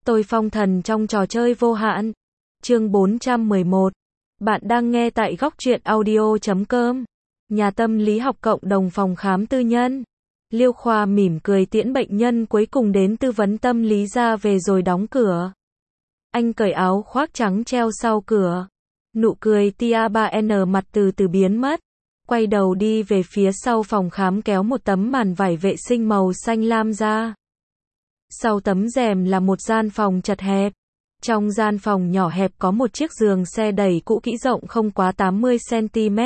Tôi phong thần trong trò chơi vô hạn. Chương 411. Bạn đang nghe tại góc truyện audio.com. Nhà tâm lý học cộng đồng phòng khám tư nhân. Liêu Khoa mỉm cười tiễn bệnh nhân cuối cùng đến tư vấn tâm lý ra về rồi đóng cửa. Anh cởi áo khoác trắng treo sau cửa. Nụ cười tia 3N mặt từ từ biến mất. Quay đầu đi về phía sau phòng khám kéo một tấm màn vải vệ sinh màu xanh lam ra. Sau tấm rèm là một gian phòng chật hẹp. Trong gian phòng nhỏ hẹp có một chiếc giường xe đẩy cũ kỹ rộng không quá 80 cm.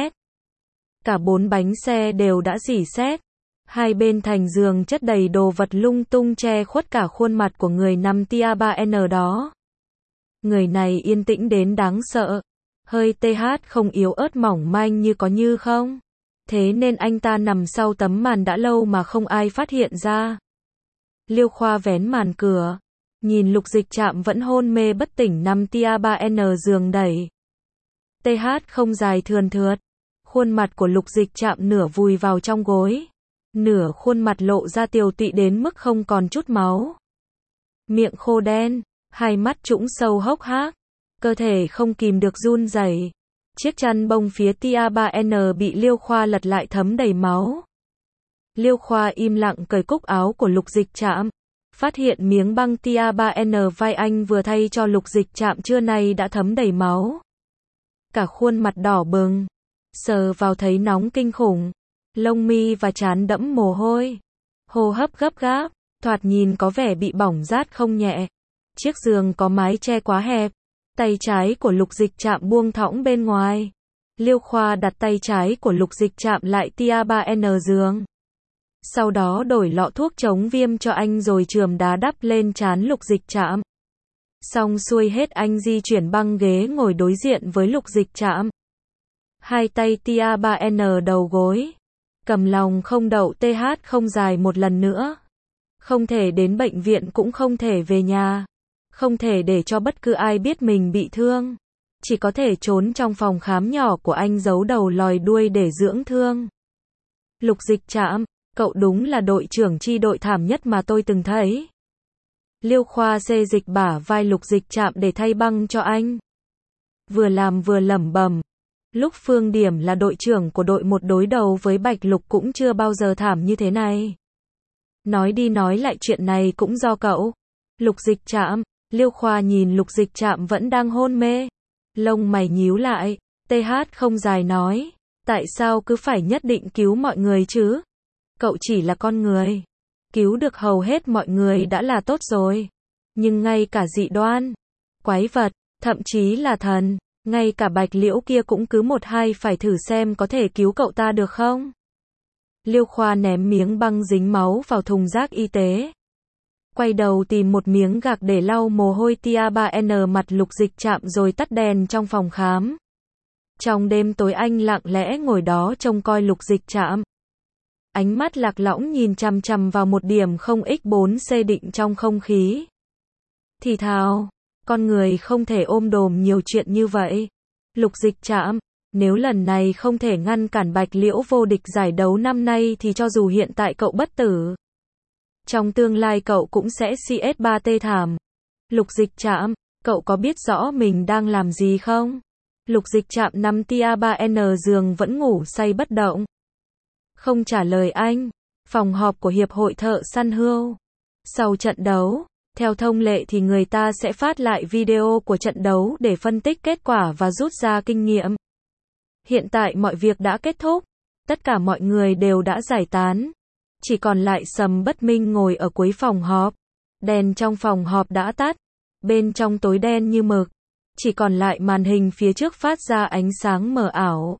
Cả 4 bánh xe đều đã rỉ sét. Hai bên thành giường chất đầy đồ vật lung tung che khuất cả khuôn mặt của người nằm tia 3N đó. Người này yên tĩnh đến đáng sợ. Hơi TH không yếu ớt mỏng manh như có như không. Thế nên anh ta nằm sau tấm màn đã lâu mà không ai phát hiện ra. Liêu Khoa vén màn cửa. Nhìn Lục Dịch Trạm vẫn hôn mê bất tỉnh nằm tia 3N giường đẩy. TH không dài thườn thượt. Khuôn mặt của Lục Dịch Trạm nửa vùi vào trong gối. Nửa khuôn mặt lộ ra tiều tụy đến mức không còn chút máu. Miệng khô đen, hai mắt trũng sâu hốc hác. Cơ thể không kìm được run rẩy. Chiếc chăn bông phía tia 3N bị Liêu Khoa lật lại thấm đầy máu. Liêu Khoa im lặng cởi cúc áo của Lục Dịch Trạm. Phát hiện miếng băng tia 3N vai anh vừa thay cho Lục Dịch Trạm trưa nay đã thấm đầy máu. Cả khuôn mặt đỏ bừng. Sờ vào thấy nóng kinh khủng. Lông mi và trán đẫm mồ hôi. Hô hấp gấp gáp. Thoạt nhìn có vẻ bị bỏng rát không nhẹ. Chiếc giường có mái che quá hẹp. Tay trái của Lục Dịch Trạm buông thõng bên ngoài. Liêu Khoa đặt tay trái của Lục Dịch Trạm lại tia 3N giường. Sau đó đổi lọ thuốc chống viêm cho anh rồi chườm đá đắp lên trán Lục Dịch Trạm. Xong xuôi hết anh di chuyển băng ghế ngồi đối diện với Lục Dịch Trạm. Hai tay tia 3N đầu gối. Cầm lòng không đậu TH không dài một lần nữa. Không thể đến bệnh viện cũng không thể về nhà. Không thể để cho bất cứ ai biết mình bị thương. Chỉ có thể trốn trong phòng khám nhỏ của anh giấu đầu lòi đuôi để dưỡng thương. Lục Dịch Trạm, cậu đúng là đội trưởng chi đội thảm nhất mà tôi từng thấy. Liêu Khoa xê dịch bả vai Lục Dịch Trạm để thay băng cho anh. Vừa làm vừa lẩm bẩm. Lúc Phương Điểm là đội trưởng của đội một đối đầu với Bạch Lục cũng chưa bao giờ thảm như thế này. Nói đi nói lại chuyện này cũng do cậu. Lục Dịch Trạm. Liêu Khoa nhìn Lục Dịch Trạm vẫn đang hôn mê. Lông mày nhíu lại. TH không dài nói. Tại sao cứ phải nhất định cứu mọi người chứ? Cậu chỉ là con người. Cứu được hầu hết mọi người đã là tốt rồi. Nhưng ngay cả dị đoan, quái vật, thậm chí là thần, ngay cả Bạch Liễu kia cũng cứ một hai phải thử xem có thể cứu cậu ta được không? Liêu Khoa ném miếng băng dính máu vào thùng rác y tế. Quay đầu tìm một miếng gạc để lau mồ hôi tia 3N mặt Lục Dịch Trạm rồi tắt đèn trong phòng khám. Trong đêm tối anh lặng lẽ ngồi đó trông coi Lục Dịch Trạm. Ánh mắt lạc lõng nhìn chằm chằm vào một điểm 0x4C định trong không khí. Thì thào, con người không thể ôm đồm nhiều chuyện như vậy. Lục Dịch Trạm, nếu lần này không thể ngăn cản Bạch Liễu vô địch giải đấu năm nay thì cho dù hiện tại cậu bất tử, trong tương lai cậu cũng sẽ CS3T thảm. Lục Dịch Trạm, cậu có biết rõ mình đang làm gì không? Lục Dịch Trạm nằm tia 3N giường vẫn ngủ say bất động. Không trả lời anh. Phòng họp của Hiệp hội Thợ Săn Hươu. Sau trận đấu, theo thông lệ thì người ta sẽ phát lại video của trận đấu để phân tích kết quả và rút ra kinh nghiệm. Hiện tại mọi việc đã kết thúc. Tất cả mọi người đều đã giải tán. Chỉ còn lại Sầm Bất Minh ngồi ở cuối phòng họp. Đèn trong phòng họp đã tắt. Bên trong tối đen như mực. Chỉ còn lại màn hình phía trước phát ra ánh sáng mờ ảo.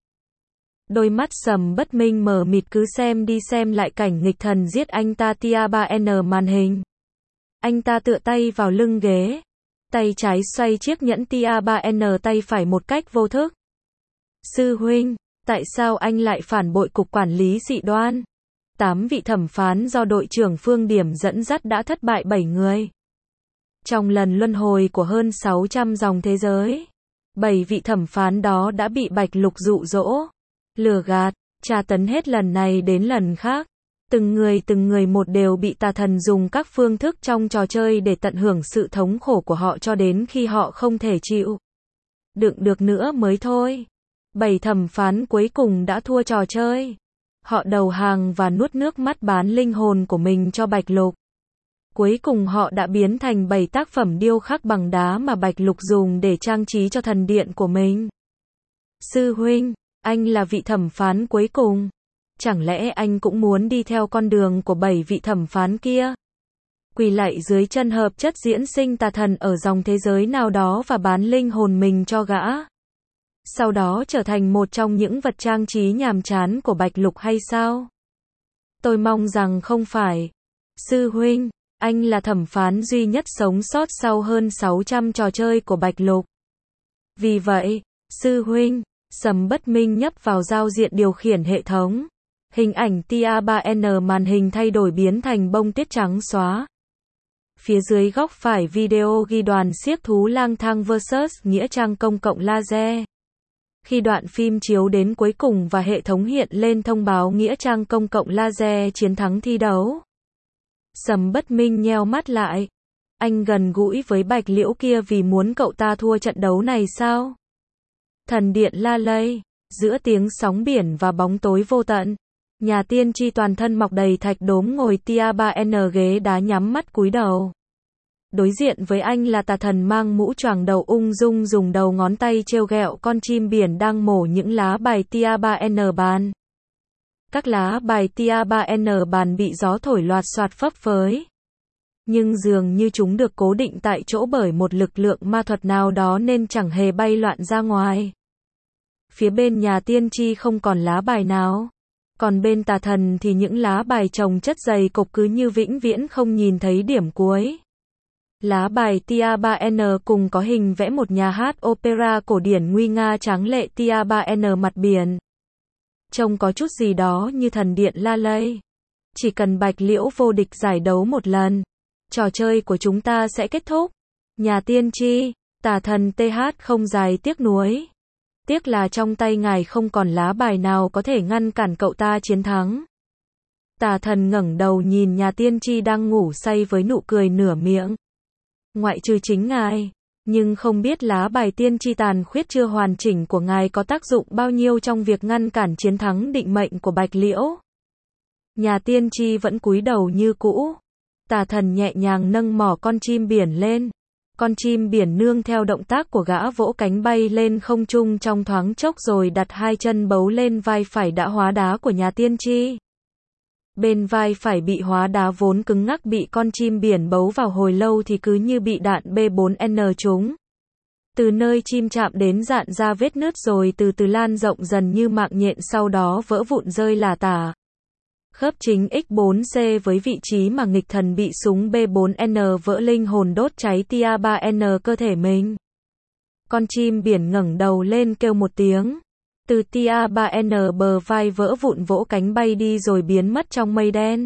Đôi mắt Sầm Bất Minh mờ mịt cứ xem đi xem lại cảnh nghịch thần giết anh ta tia 3N màn hình. Anh ta tựa tay vào lưng ghế. Tay trái xoay chiếc nhẫn tia 3N, tay phải một cách vô thức. Sư huynh, tại sao anh lại phản bội cục quản lý dị đoan? 8 vị thẩm phán do đội trưởng Phương Điểm dẫn dắt đã thất bại 7 người. Trong lần luân hồi của hơn 600 dòng thế giới, 7 vị thẩm phán đó đã bị Bạch Lục dụ dỗ, lừa gạt, tra tấn hết lần này đến lần khác. Từng người một đều bị tà thần dùng các phương thức trong trò chơi để tận hưởng sự thống khổ của họ cho đến khi họ không thể chịu đựng được nữa mới thôi. 7 thẩm phán cuối cùng đã thua trò chơi. Họ đầu hàng và nuốt nước mắt bán linh hồn của mình cho Bạch Lục. Cuối cùng họ đã biến thành 7 tác phẩm điêu khắc bằng đá mà Bạch Lục dùng để trang trí cho thần điện của mình. Sư huynh, anh là vị thẩm phán cuối cùng. Chẳng lẽ anh cũng muốn đi theo con đường của 7 vị thẩm phán kia? Quỳ lạy dưới chân hợp chất diễn sinh tà thần ở dòng thế giới nào đó và bán linh hồn mình cho gã. Sau đó trở thành một trong những vật trang trí nhàm chán của Bạch Lục hay sao? Tôi mong rằng không phải. Sư huynh, anh là thẩm phán duy nhất sống sót sau hơn 600 trò chơi của Bạch Lục. Vì vậy, sư huynh, Sầm Bất Minh nhấp vào giao diện điều khiển hệ thống. Hình ảnh tia 3N màn hình thay đổi biến thành bông tuyết trắng xóa. Phía dưới góc phải video ghi đoàn xiếc thú lang thang vs nghĩa trang công cộng laser. Khi đoạn phim chiếu đến cuối cùng và hệ thống hiện lên thông báo nghĩa trang công cộng laser chiến thắng thi đấu. Sầm Bất Minh nheo mắt lại. Anh gần gũi với Bạch Liễu kia vì muốn cậu ta thua trận đấu này sao? Thần điện La Lây, giữa tiếng sóng biển và bóng tối vô tận. Nhà tiên tri toàn thân mọc đầy thạch đốm ngồi tia 3N ghế đá nhắm mắt cúi đầu. Đối diện với anh là tà thần mang mũ choàng đầu ung dung dùng đầu ngón tay trêu ghẹo con chim biển đang mổ những lá bài tia 3N bàn. Các lá bài tia 3N bàn bị gió thổi loạt xoạt phấp phới. Nhưng dường như chúng được cố định tại chỗ bởi một lực lượng ma thuật nào đó nên chẳng hề bay loạn ra ngoài. Phía bên nhà tiên tri không còn lá bài nào. Còn bên tà thần thì những lá bài chồng chất dày cục cứ như vĩnh viễn không nhìn thấy điểm cuối. Lá bài tia 3N cùng có hình vẽ một nhà hát opera cổ điển nguy nga tráng lệ tia 3N mặt biển. Trông có chút gì đó như thần điện La Lây. Chỉ cần Bạch Liễu vô địch giải đấu một lần, trò chơi của chúng ta sẽ kết thúc. Nhà tiên tri, tà thần TH không dài tiếc nuối. Tiếc là trong tay ngài không còn lá bài nào có thể ngăn cản cậu ta chiến thắng. Tà thần ngẩng đầu nhìn nhà tiên tri đang ngủ say với nụ cười nửa miệng. Ngoại trừ chính ngài, nhưng không biết lá bài tiên tri tàn khuyết chưa hoàn chỉnh của ngài có tác dụng bao nhiêu trong việc ngăn cản chiến thắng định mệnh của Bạch Liễu. Nhà tiên tri vẫn cúi đầu như cũ. Tà thần nhẹ nhàng nâng mỏ con chim biển lên. Con chim biển nương theo động tác của gã vỗ cánh bay lên không trung trong thoáng chốc rồi đặt hai chân bấu lên vai phải đã hóa đá của nhà tiên tri. Bên vai phải bị hóa đá vốn cứng ngắc bị con chim biển bấu vào hồi lâu thì cứ như bị đạn B4N trúng. Từ nơi chim chạm đến dạn ra vết nứt rồi từ từ lan rộng dần như mạng nhện sau đó vỡ vụn rơi lả tả. Khớp chính X4C với vị trí mà nghịch thần bị súng B4N vỡ linh hồn đốt cháy tia 3N cơ thể mình. Con chim biển ngẩng đầu lên kêu một tiếng. Từ tia 3N bờ vai vỡ vụn vỗ cánh bay đi rồi biến mất trong mây đen.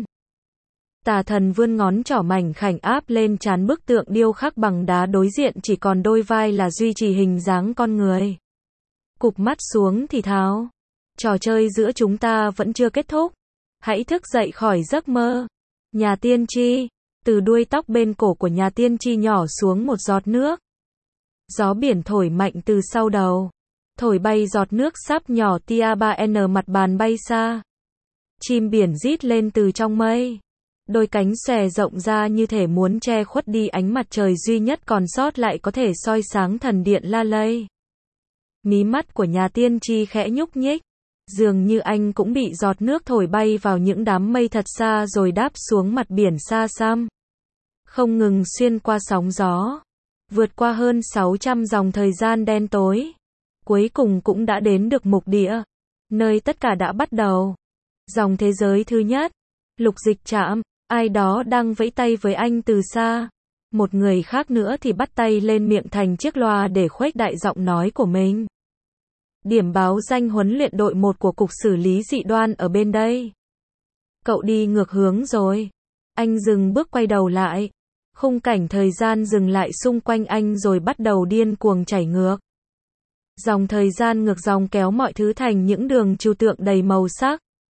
Tà thần vươn ngón trỏ mảnh khảnh áp lên trán bức tượng điêu khắc bằng đá đối diện chỉ còn đôi vai là duy trì hình dáng con người. Cụp mắt xuống thì thào. Trò chơi giữa chúng ta vẫn chưa kết thúc. Hãy thức dậy khỏi giấc mơ. Nhà tiên tri. Từ đuôi tóc bên cổ của nhà tiên tri nhỏ xuống một giọt nước. Gió biển thổi mạnh từ sau đầu. Thổi bay giọt nước sắp nhỏ tia 3N mặt bàn bay xa. Chim biển rít lên từ trong mây. Đôi cánh xòe rộng ra như thể muốn che khuất đi ánh mặt trời duy nhất còn sót lại có thể soi sáng thần điện La Lây. Mí mắt của nhà tiên tri khẽ nhúc nhích. Dường như anh cũng bị giọt nước thổi bay vào những đám mây thật xa rồi đáp xuống mặt biển xa xăm. Không ngừng xuyên qua sóng gió. Vượt qua hơn 600 dòng thời gian đen tối. Cuối cùng cũng đã đến được mục địa. Nơi tất cả đã bắt đầu. Dòng thế giới thứ nhất. Lục Dịch Trạm. Ai đó đang vẫy tay với anh từ xa. Một người khác nữa thì bắt tay lên miệng thành chiếc loa để khuếch đại giọng nói của mình. Điểm báo danh huấn luyện đội 1 của Cục Xử lý Dị đoan ở bên đây. Cậu đi ngược hướng rồi. Anh dừng bước quay đầu lại. Khung cảnh thời gian dừng lại xung quanh anh rồi bắt đầu điên cuồng chảy ngược. Dòng thời gian ngược dòng kéo mọi thứ thành những đường trừu tượng đầy màu sắc.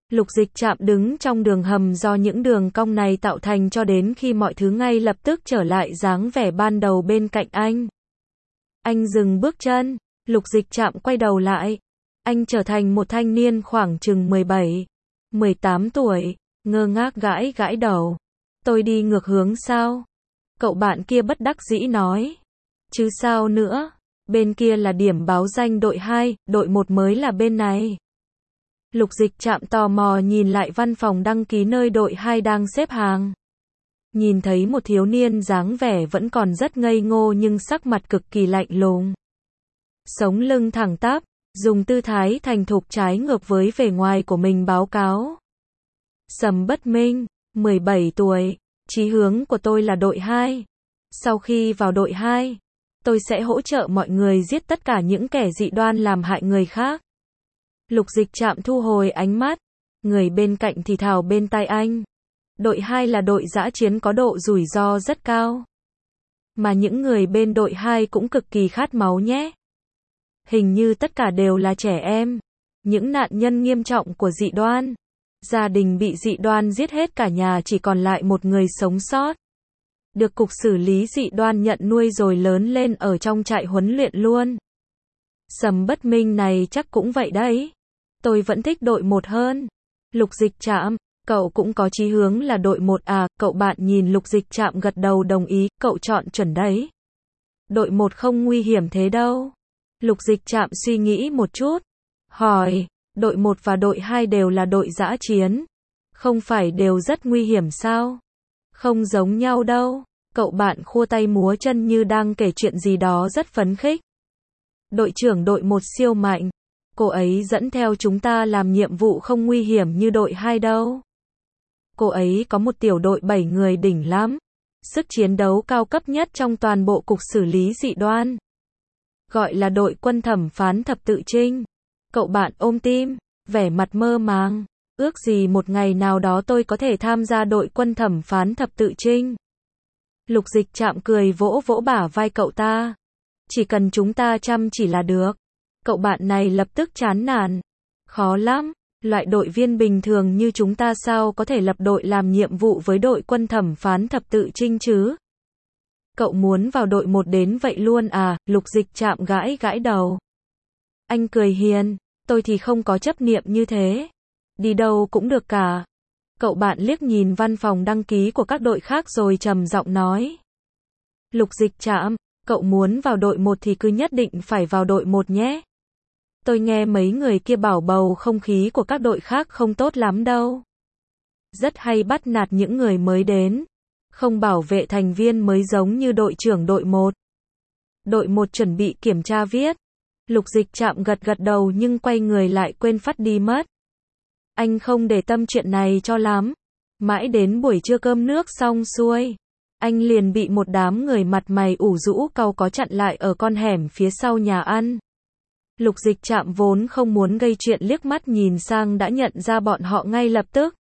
Lục Dịch Trạm đứng trong đường hầm do những đường cong này tạo thành cho đến khi mọi thứ ngay lập tức trở lại dáng vẻ ban đầu bên cạnh anh. Anh dừng bước chân, Lục Dịch Trạm quay đầu lại. Anh trở thành một thanh niên khoảng chừng 17, 18 tuổi, ngơ ngác gãi gãi đầu. Tôi đi ngược hướng sao? Cậu bạn kia bất đắc dĩ nói. Chứ sao nữa, bên kia là điểm báo danh đội 2, đội 1 mới là bên này. Lục Dịch Trạm tò mò nhìn lại văn phòng đăng ký nơi đội 2 đang xếp hàng. Nhìn thấy một thiếu niên dáng vẻ vẫn còn rất ngây ngô nhưng sắc mặt cực kỳ lạnh lùng. Sống lưng thẳng tắp, dùng tư thái thành thục trái ngược với vẻ ngoài của mình báo cáo. Sầm Bất Minh, 17 tuổi, chí hướng của tôi là đội 2. Sau khi vào đội 2, tôi sẽ hỗ trợ mọi người giết tất cả những kẻ dị đoan làm hại người khác. Lục Dịch Trạm thu hồi ánh mắt, người bên cạnh thì thào bên tai anh. Đội 2 là đội dã chiến có độ rủi ro rất cao. Mà những người bên đội 2 cũng cực kỳ khát máu nhé. Hình như tất cả đều là trẻ em, những nạn nhân nghiêm trọng của dị đoan. Gia đình bị dị đoan giết hết cả nhà chỉ còn lại một người sống sót. Được cục xử lý dị đoan nhận nuôi rồi lớn lên ở trong trại huấn luyện luôn. Sầm Bất Minh này chắc cũng vậy đấy. Tôi vẫn thích đội 1 hơn. Lục Dịch Trạm, cậu cũng có chí hướng là đội 1 à? Cậu bạn nhìn Lục Dịch Trạm gật đầu đồng ý, cậu chọn chuẩn đấy. Đội 1 không nguy hiểm thế đâu. Lục Dịch Trạm suy nghĩ một chút, hỏi, đội 1 và đội 2 đều là đội dã chiến. Không phải đều rất nguy hiểm sao? Không giống nhau đâu. Cậu bạn khua tay múa chân như đang kể chuyện gì đó rất phấn khích. Đội trưởng đội 1 siêu mạnh. Cô ấy dẫn theo chúng ta làm nhiệm vụ không nguy hiểm như đội 2 đâu. Cô ấy có một tiểu đội 7 người đỉnh lắm. Sức chiến đấu cao cấp nhất trong toàn bộ cục xử lý dị đoan. Gọi là đội quân thẩm phán thập tự trinh. Cậu bạn ôm tim, vẻ mặt mơ màng. Ước gì một ngày nào đó tôi có thể tham gia đội quân thẩm phán thập tự trinh. Lục Dịch Trạm cười vỗ vỗ bả vai cậu ta. Chỉ cần chúng ta chăm chỉ là được. Cậu bạn này lập tức chán nản. Khó lắm, loại đội viên bình thường như chúng ta sao có thể lập đội làm nhiệm vụ với đội quân thẩm phán thập tự trinh chứ? Cậu muốn vào đội 1 đến vậy luôn à? Lục Dịch Trạm gãi gãi đầu. Anh cười hiền, tôi thì không có chấp niệm như thế. Đi đâu cũng được cả. Cậu bạn liếc nhìn văn phòng đăng ký của các đội khác rồi trầm giọng nói. Lục Dịch Trạm, cậu muốn vào đội 1 thì cứ nhất định phải vào đội 1 nhé. Tôi nghe mấy người kia bảo bầu không khí của các đội khác không tốt lắm đâu. Rất hay bắt nạt những người mới đến. Không bảo vệ thành viên mới giống như đội trưởng đội 1. Đội 1 chuẩn bị kiểm tra viết. Lục Dịch Trạm gật gật đầu nhưng quay người lại quên phát đi mất. Anh không để tâm chuyện này cho lắm. Mãi đến buổi trưa cơm nước xong xuôi, anh liền bị một đám người mặt mày ủ rũ cau có chặn lại ở con hẻm phía sau nhà ăn. Lục Dịch Trạm vốn không muốn gây chuyện liếc mắt nhìn sang đã nhận ra bọn họ ngay lập tức.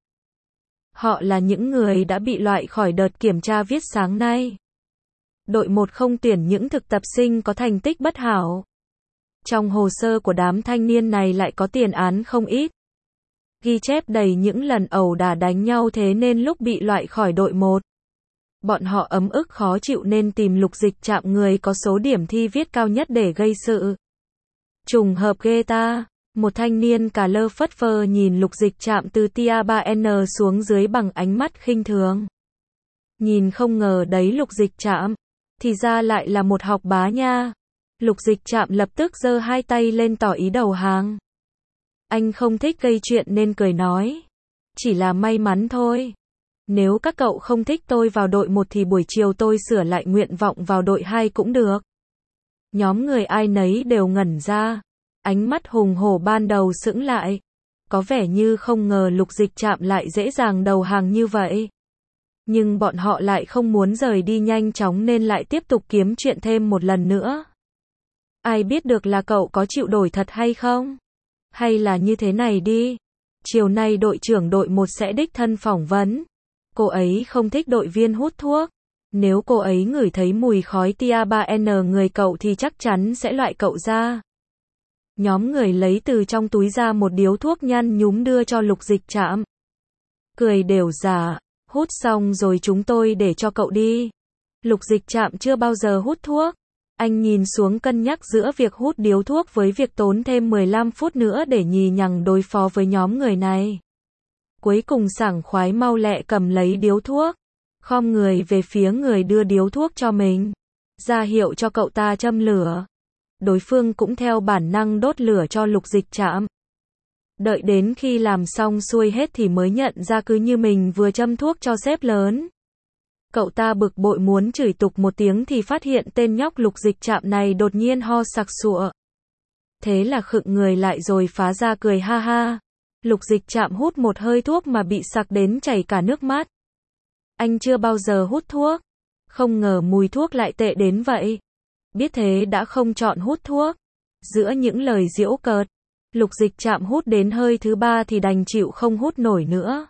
Họ là những người đã bị loại khỏi đợt kiểm tra viết sáng nay. Đội 1 không tuyển những thực tập sinh có thành tích bất hảo. Trong hồ sơ của đám thanh niên này lại có tiền án không ít. Ghi chép đầy những lần ẩu đả đánh nhau thế nên lúc bị loại khỏi đội 1. Bọn họ ấm ức khó chịu nên tìm Lục Dịch Trạm người có số điểm thi viết cao nhất để gây sự. Trùng hợp ghê ta. Một thanh niên cà lơ phất phơ nhìn Lục Dịch Trạm từ tia 3N xuống dưới bằng ánh mắt khinh thường. Nhìn không ngờ đấy Lục Dịch Trạm. Thì ra lại là một học bá nha. Lục Dịch Trạm lập tức giơ hai tay lên tỏ ý đầu hàng. Anh không thích gây chuyện nên cười nói. Chỉ là may mắn thôi. Nếu các cậu không thích tôi vào đội 1 thì buổi chiều tôi sửa lại nguyện vọng vào đội 2 cũng được. Nhóm người ai nấy đều ngẩn ra. Ánh mắt hùng hổ ban đầu sững lại. Có vẻ như không ngờ Lục Dịch Trạm lại dễ dàng đầu hàng như vậy. Nhưng bọn họ lại không muốn rời đi nhanh chóng nên lại tiếp tục kiếm chuyện thêm một lần nữa. Ai biết được là cậu có chịu đổi thật hay không? Hay là như thế này đi. Chiều nay đội trưởng đội 1 sẽ đích thân phỏng vấn. Cô ấy không thích đội viên hút thuốc. Nếu cô ấy ngửi thấy mùi khói tia 3N người cậu thì chắc chắn sẽ loại cậu ra. Nhóm người lấy từ trong túi ra một điếu thuốc nhăn nhúm đưa cho Lục Dịch Trạm. Cười đều giả, hút xong rồi chúng tôi để cho cậu đi. Lục Dịch Trạm chưa bao giờ hút thuốc. Anh nhìn xuống cân nhắc giữa việc hút điếu thuốc với việc tốn thêm 15 phút nữa để nhì nhằng đối phó với nhóm người này. Cuối cùng sảng khoái mau lẹ cầm lấy điếu thuốc, khom người về phía người đưa điếu thuốc cho mình, ra hiệu cho cậu ta châm lửa. Đối phương cũng theo bản năng đốt lửa cho Lục Dịch Trạm. Đợi đến khi làm xong xuôi hết thì mới nhận ra cứ như mình vừa châm thuốc cho sếp lớn. Cậu ta bực bội muốn chửi tục một tiếng thì phát hiện tên nhóc Lục Dịch Trạm này đột nhiên ho sặc sụa. Thế là khựng người lại rồi phá ra cười ha ha. Lục Dịch Trạm hút một hơi thuốc mà bị sặc đến chảy cả nước mắt. Anh chưa bao giờ hút thuốc, không ngờ mùi thuốc lại tệ đến vậy. Biết thế đã không chọn hút thuốc. Giữa những lời giễu cợt, Lục Dịch Trạm hút đến hơi thứ 3 thì đành chịu không hút nổi nữa.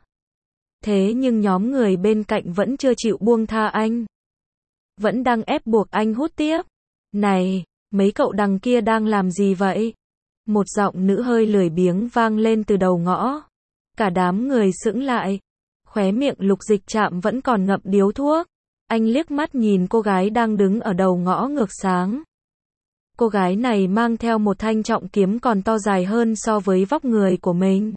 Thế nhưng nhóm người bên cạnh vẫn chưa chịu buông tha anh. Vẫn đang ép buộc anh hút tiếp. Này, mấy cậu đằng kia đang làm gì vậy? Một giọng nữ hơi lười biếng vang lên từ đầu ngõ. Cả đám người sững lại. Khóe miệng Lục Dịch Trạm vẫn còn ngậm điếu thuốc. Anh liếc mắt nhìn cô gái đang đứng ở đầu ngõ ngược sáng. Cô gái này mang theo một thanh trọng kiếm còn to dài hơn so với vóc người của mình.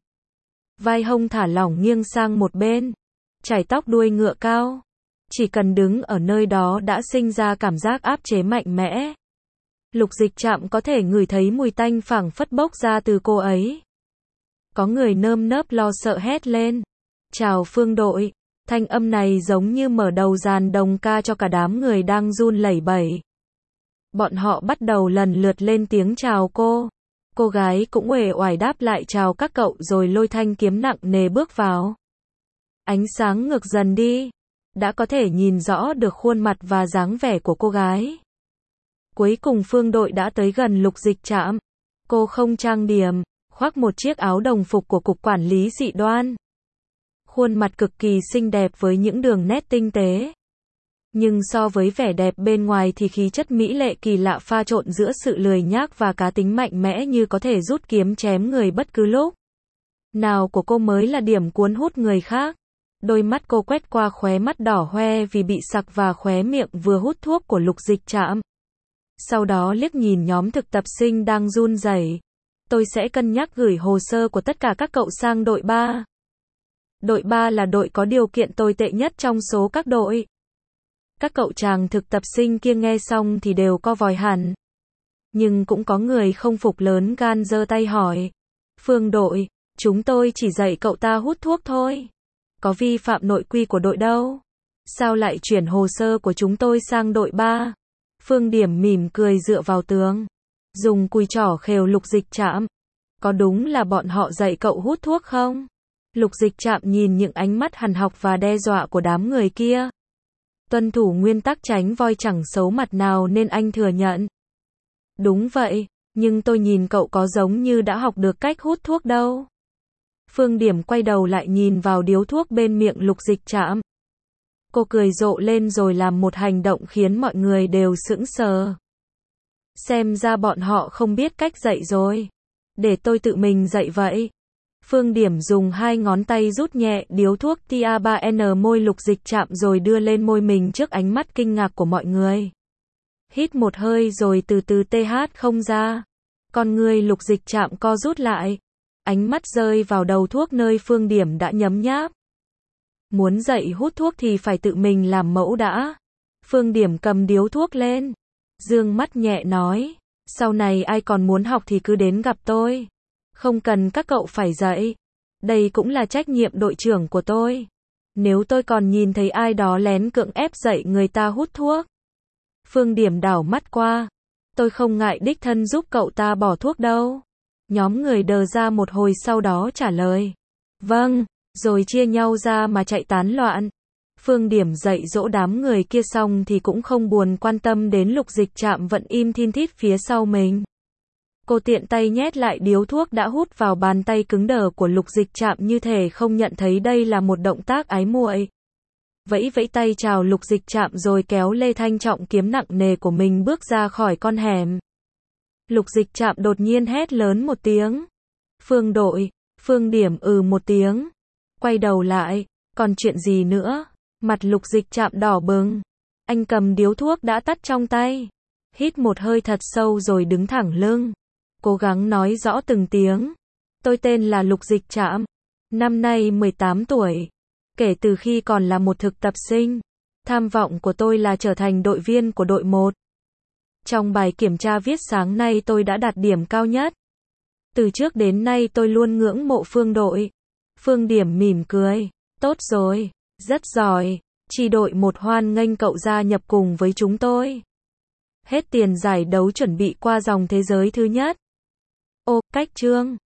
Vai hông thả lỏng nghiêng sang một bên. Chải tóc đuôi ngựa cao. Chỉ cần đứng ở nơi đó đã sinh ra cảm giác áp chế mạnh mẽ. Lục Dịch Trạm có thể ngửi thấy mùi tanh phảng phất bốc ra từ cô ấy. Có người nơm nớp lo sợ hét lên. Chào Phương đội. Thanh âm này giống như mở đầu dàn đồng ca cho cả đám người đang run lẩy bẩy. Bọn họ bắt đầu lần lượt lên tiếng chào cô. Cô gái cũng uể oải đáp lại chào các cậu rồi lôi thanh kiếm nặng nề bước vào. Ánh sáng ngược dần đi. Đã có thể nhìn rõ được khuôn mặt và dáng vẻ của cô gái. Cuối cùng Phương đội đã tới gần Lục Dịch Trạm. Cô không trang điểm, khoác một chiếc áo đồng phục của Cục Quản lý Dị đoan. Khuôn mặt cực kỳ xinh đẹp với những đường nét tinh tế. Nhưng so với vẻ đẹp bên ngoài thì khí chất mỹ lệ kỳ lạ pha trộn giữa sự lười nhác và cá tính mạnh mẽ như có thể rút kiếm chém người bất cứ lúc nào của cô mới là điểm cuốn hút người khác. Đôi mắt cô quét qua khóe mắt đỏ hoe vì bị sặc và khóe miệng vừa hút thuốc của Lục Dịch Trạm. Sau đó liếc nhìn nhóm thực tập sinh đang run rẩy. Tôi sẽ cân nhắc gửi hồ sơ của tất cả các cậu sang đội 3. Đội 3 là đội có điều kiện tồi tệ nhất trong số các đội. Các cậu chàng thực tập sinh kia nghe xong thì đều co vòi hẳn. Nhưng cũng có người không phục lớn gan giơ tay hỏi. Phương đội, chúng tôi chỉ dạy cậu ta hút thuốc thôi. Có vi phạm nội quy của đội đâu. Sao lại chuyển hồ sơ của chúng tôi sang đội 3? Phương Điểm mỉm cười dựa vào tường. Dùng cùi trỏ khều Lục Dịch Trạm. Có đúng là bọn họ dạy cậu hút thuốc không? Lục Dịch Trạm nhìn những ánh mắt hằn học và đe dọa của đám người kia. Tuân thủ nguyên tắc tránh voi chẳng xấu mặt nào nên anh thừa nhận. Đúng vậy, nhưng tôi nhìn cậu có giống như đã học được cách hút thuốc đâu. Phương Điểm quay đầu lại nhìn vào điếu thuốc bên miệng Lục Dịch Trạm. Cô cười rộ lên rồi làm một hành động khiến mọi người đều sững sờ. Xem ra bọn họ không biết cách dạy rồi. Để tôi tự mình dạy vậy. Phương Điểm dùng 2 ngón tay rút nhẹ điếu thuốc tia-3N môi Lục Dịch Trạm rồi đưa lên môi mình trước ánh mắt kinh ngạc của mọi người. Hít một hơi rồi từ từ TH không ra. Con người Lục Dịch Trạm co rút lại. Ánh mắt rơi vào đầu thuốc nơi Phương Điểm đã nhấm nháp. Muốn dạy hút thuốc thì phải tự mình làm mẫu đã. Phương Điểm cầm điếu thuốc lên. Dương mắt nhẹ nói. Sau này ai còn muốn học thì cứ đến gặp tôi. Không cần các cậu phải dạy. Đây cũng là trách nhiệm đội trưởng của tôi. Nếu tôi còn nhìn thấy ai đó lén cưỡng ép dạy người ta hút thuốc. Phương Điểm đảo mắt qua. Tôi không ngại đích thân giúp cậu ta bỏ thuốc đâu. Nhóm người đờ ra một hồi sau đó trả lời. Vâng, rồi chia nhau ra mà chạy tán loạn. Phương Điểm dạy dỗ đám người kia xong thì cũng không buồn quan tâm đến Lục Dịch Trạm vẫn im thin thít phía sau mình. Cô tiện tay nhét lại điếu thuốc đã hút vào bàn tay cứng đờ của Lục Dịch Trạm như thể không nhận thấy đây là một động tác ái muội. Vẫy vẫy tay chào Lục Dịch Trạm rồi kéo lê thanh trọng kiếm nặng nề của mình bước ra khỏi con hẻm. Lục Dịch Trạm đột nhiên hét lớn một tiếng. Phương đội, Phương Điểm một tiếng. Quay đầu lại, còn chuyện gì nữa? Mặt Lục Dịch Trạm đỏ bừng. Anh cầm điếu thuốc đã tắt trong tay. Hít một hơi thật sâu rồi đứng thẳng lưng. Cố gắng nói rõ từng tiếng. Tôi tên là Lục Dịch Trạm. Năm nay 18 tuổi. Kể từ khi còn là một thực tập sinh, tham vọng của tôi là trở thành đội viên của đội 1. Trong bài kiểm tra viết sáng nay tôi đã đạt điểm cao nhất. Từ trước đến nay tôi luôn ngưỡng mộ Phương đội. Phương Điểm mỉm cười. Tốt rồi, rất giỏi. Chi đội 1 hoan nghênh cậu gia nhập cùng với chúng tôi. Hết tiền giải đấu chuẩn bị qua dòng thế giới thứ nhất. Ô, cách chương.